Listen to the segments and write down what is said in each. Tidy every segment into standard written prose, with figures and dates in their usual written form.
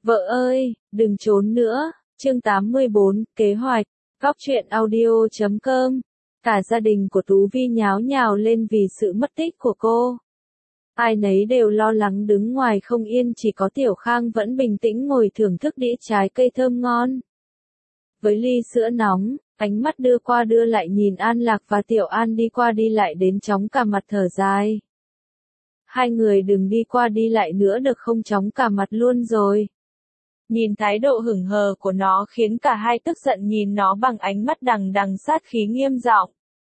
Vợ ơi, đừng trốn nữa. Chương 84, kế hoạch. Góc truyện audio.com. Cả gia đình của Tú Vi nháo nhào lên vì sự mất tích của cô. Ai nấy đều lo lắng đứng ngoài không yên, chỉ có Tiểu Khang vẫn bình tĩnh ngồi thưởng thức đĩa trái cây thơm ngon. Với ly sữa nóng, ánh mắt đưa qua đưa lại nhìn An Lạc và Tiểu An đi qua đi lại đến chóng cả mặt thở dài. Hai người đừng đi qua đi lại nữa được không, chóng cả mặt luôn rồi. Nhìn thái độ hững hờ của nó khiến cả hai tức giận nhìn nó bằng ánh mắt đằng đằng sát khí nghiêm giọng.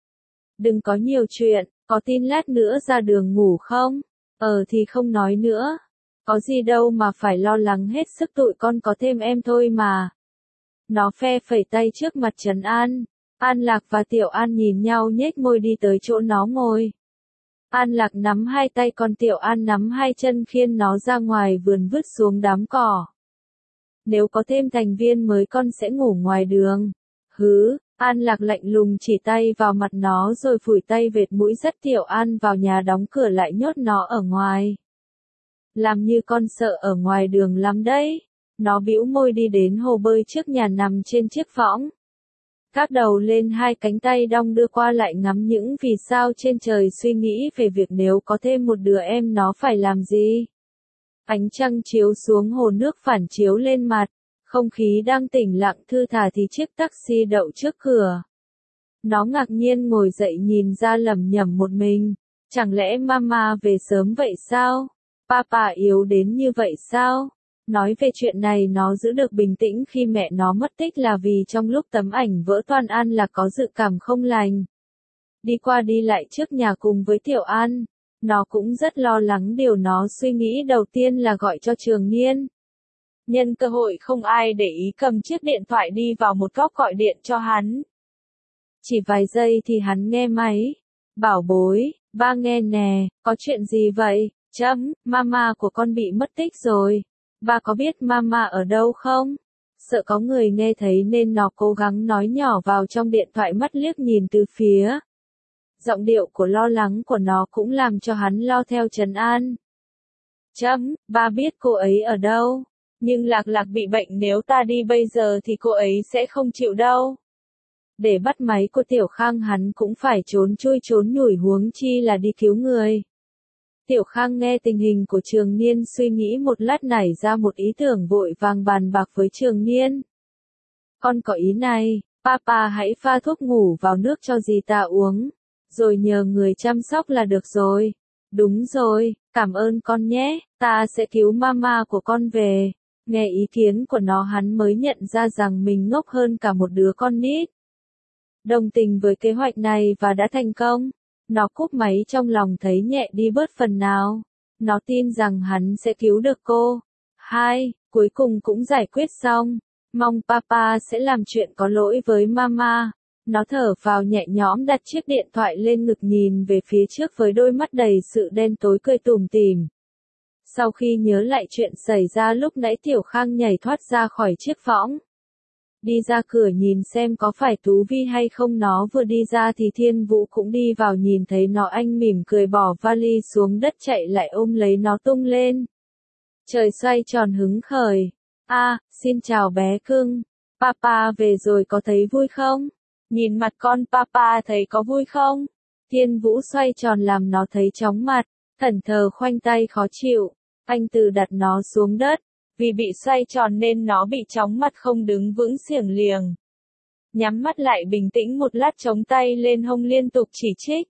Đừng có nhiều chuyện, có tin lát nữa ra đường ngủ không? Thì không nói nữa. Có gì đâu mà phải lo lắng, hết sức tụi con có thêm em thôi mà. Nó phe phẩy tay trước mặt trấn an. An Lạc và Tiểu An nhìn nhau nhếch môi đi tới chỗ nó ngồi. An Lạc nắm hai tay còn Tiểu An nắm hai chân khiêng nó ra ngoài vườn vứt xuống đám cỏ. Nếu có thêm thành viên mới con sẽ ngủ ngoài đường. Hứ, An Lạc lạnh lùng chỉ tay vào mặt nó rồi phủi tay vệt mũi dắt Tiểu An vào nhà đóng cửa lại nhốt nó ở ngoài. Làm như con sợ ở ngoài đường lắm đấy. Nó bĩu môi đi đến hồ bơi trước nhà nằm trên chiếc võng. Các đầu lên hai cánh tay đong đưa qua lại ngắm những vì sao trên trời, suy nghĩ về việc nếu có thêm một đứa em nó phải làm gì. Ánh trăng chiếu xuống hồ, nước phản chiếu lên mặt. Không khí đang tĩnh lặng thư thả thì chiếc taxi đậu trước cửa. Nó ngạc nhiên ngồi dậy nhìn ra lẩm nhẩm một mình. Chẳng lẽ mama về sớm vậy sao? Papa yếu đến như vậy sao? Nói về chuyện này nó giữ được bình tĩnh khi mẹ nó mất tích là vì trong lúc tấm ảnh vỡ toàn An là có dự cảm không lành. Đi qua đi lại trước nhà cùng với Tiểu An. Nó cũng rất lo lắng, điều nó suy nghĩ đầu tiên là gọi cho Trường Niên. Nhân cơ hội không ai để ý cầm chiếc điện thoại đi vào một góc gọi điện cho hắn. Chỉ vài giây thì hắn nghe máy. Bảo bối, ba nghe nè, có chuyện gì vậy? Mama của con bị mất tích rồi. Ba có biết mama ở đâu không? Sợ có người nghe thấy nên nó cố gắng nói nhỏ vào trong điện thoại, mắt liếc nhìn từ phía. Giọng điệu của lo lắng của nó cũng làm cho hắn lo theo trấn an. Ba biết cô ấy ở đâu. Nhưng Lạc Lạc bị bệnh, nếu ta đi bây giờ thì cô ấy sẽ không chịu đâu. Để bắt máy của Tiểu Khang hắn cũng phải trốn chui trốn nhủi, huống chi là đi cứu người. Tiểu Khang nghe tình hình của Trường Niên suy nghĩ một lát nảy ra một ý tưởng, vội vàng bàn bạc với Trường Niên. Con có ý này, papa hãy pha thuốc ngủ vào nước cho dì ta uống, rồi nhờ người chăm sóc là được rồi. Đúng rồi, cảm ơn con nhé, ta sẽ cứu mama của con về. Nghe ý kiến của nó hắn mới nhận ra rằng mình ngốc hơn cả một đứa con nít. Đồng tình với kế hoạch này và đã thành công. Nó cúp máy trong lòng thấy nhẹ đi bớt phần nào. Nó tin rằng hắn sẽ cứu được cô. Cuối cùng cũng giải quyết xong. Mong papa sẽ làm chuyện có lỗi với mama. Nó thở phào nhẹ nhõm, đặt chiếc điện thoại lên ngực nhìn về phía trước với đôi mắt đầy sự đen tối, cười tủm tỉm. Sau khi nhớ lại chuyện xảy ra lúc nãy, Tiểu Khang nhảy thoát ra khỏi chiếc võng. Đi ra cửa nhìn xem có phải Tú Vi hay không. Nó vừa đi ra thì Thiên Vũ cũng đi vào, nhìn thấy nó anh mỉm cười bỏ vali xuống đất chạy lại ôm lấy nó tung lên. Trời xoay tròn hứng khởi. Xin chào bé cưng. Papa về rồi, có thấy vui không? Nhìn mặt con, papa thấy có vui không? Thiên Vũ xoay tròn làm nó thấy chóng mặt, thẫn thờ khoanh tay khó chịu. Anh từ đặt nó xuống đất. Vì bị xoay tròn nên nó bị chóng mặt, không đứng vững, xiềng liềng. Nhắm mắt lại bình tĩnh một lát, chống tay lên hông liên tục chỉ trích.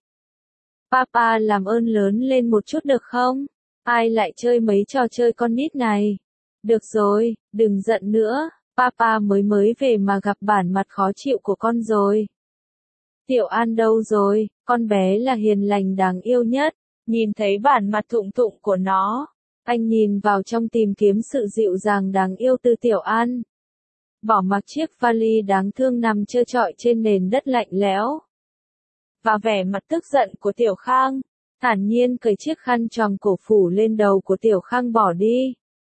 Papa làm ơn lớn lên một chút được không? Ai lại chơi mấy trò chơi con nít này? Được rồi, đừng giận nữa, papa mới về mà gặp bản mặt khó chịu của con rồi. Tiểu An đâu rồi? Con bé là hiền lành đáng yêu nhất. Nhìn thấy bản mặt thụng thụng của nó, anh nhìn vào trong tìm kiếm sự dịu dàng đáng yêu từ Tiểu An. Bỏ mặc chiếc vali đáng thương nằm trơ trọi trên nền đất lạnh lẽo. Và vẻ mặt tức giận của Tiểu Khang, thản nhiên cởi chiếc khăn choàng cổ phủ lên đầu của Tiểu Khang bỏ đi.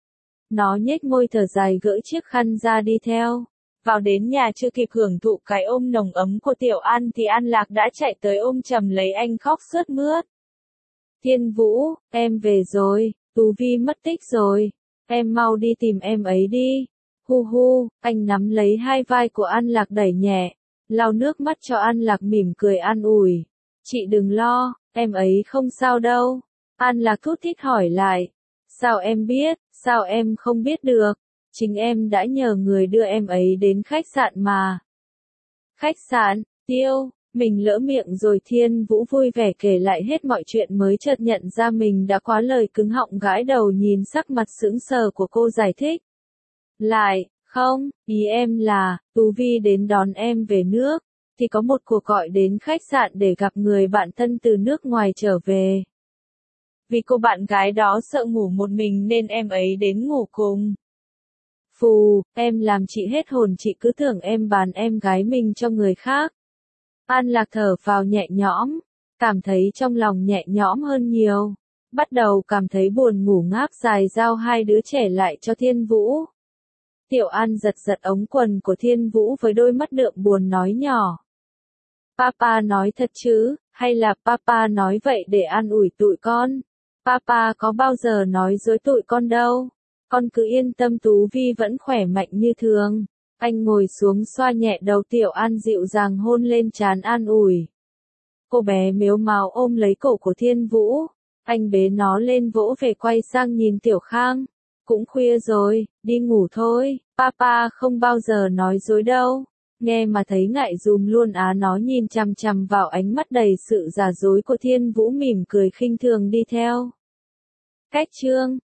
Nó nhếch môi thở dài gỡ chiếc khăn ra đi theo. Vào đến nhà chưa kịp hưởng thụ cái ôm nồng ấm của Tiểu An thì An Lạc đã chạy tới ôm chầm lấy anh khóc sướt mướt. Thiên Vũ, em về rồi. Tú Vi mất tích rồi. Em mau đi tìm em ấy đi. Hu hu, anh nắm lấy hai vai của An Lạc đẩy nhẹ, lau nước mắt cho An Lạc mỉm cười an ủi. Chị đừng lo, em ấy không sao đâu. An Lạc thút thít hỏi lại. Sao em biết, sao em không biết được? Chính em đã nhờ người đưa em ấy đến khách sạn mà. Khách sạn, Tiêu, mình lỡ miệng rồi. Thiên Vũ vui vẻ kể lại hết mọi chuyện mới chợt nhận ra mình đã quá lời cứng họng gãi đầu nhìn sắc mặt sững sờ của cô giải thích. Lại, không, ý em là, Tú Vi đến đón em về nước, thì có một cuộc gọi đến khách sạn để gặp người bạn thân từ nước ngoài trở về. Vì cô bạn gái đó sợ ngủ một mình nên em ấy đến ngủ cùng. Phù, em làm chị hết hồn, chị cứ tưởng em bán em gái mình cho người khác. An Lạc thở vào nhẹ nhõm, cảm thấy trong lòng nhẹ nhõm hơn nhiều. Bắt đầu cảm thấy buồn ngủ ngáp dài giao hai đứa trẻ lại cho Thiên Vũ. Tiểu An giật giật ống quần của Thiên Vũ với đôi mắt đượm buồn nói nhỏ. Papa nói thật chứ, hay là Papa nói vậy để an ủi tụi con? Papa có bao giờ nói dối tụi con đâu. Con cứ yên tâm, Tú Vi vẫn khỏe mạnh như thường. Anh ngồi xuống xoa nhẹ đầu Tiểu An dịu dàng hôn lên trán an ủi. Cô bé mếu máo ôm lấy cổ của Thiên Vũ. Anh bế nó lên vỗ về quay sang nhìn Tiểu Khang. Cũng khuya rồi, đi ngủ thôi, Papa không bao giờ nói dối đâu. Nghe mà thấy ngại dùm luôn á. Nó nhìn chằm chằm vào ánh mắt đầy sự giả dối của Thiên Vũ mỉm cười khinh thường đi theo. Cách chương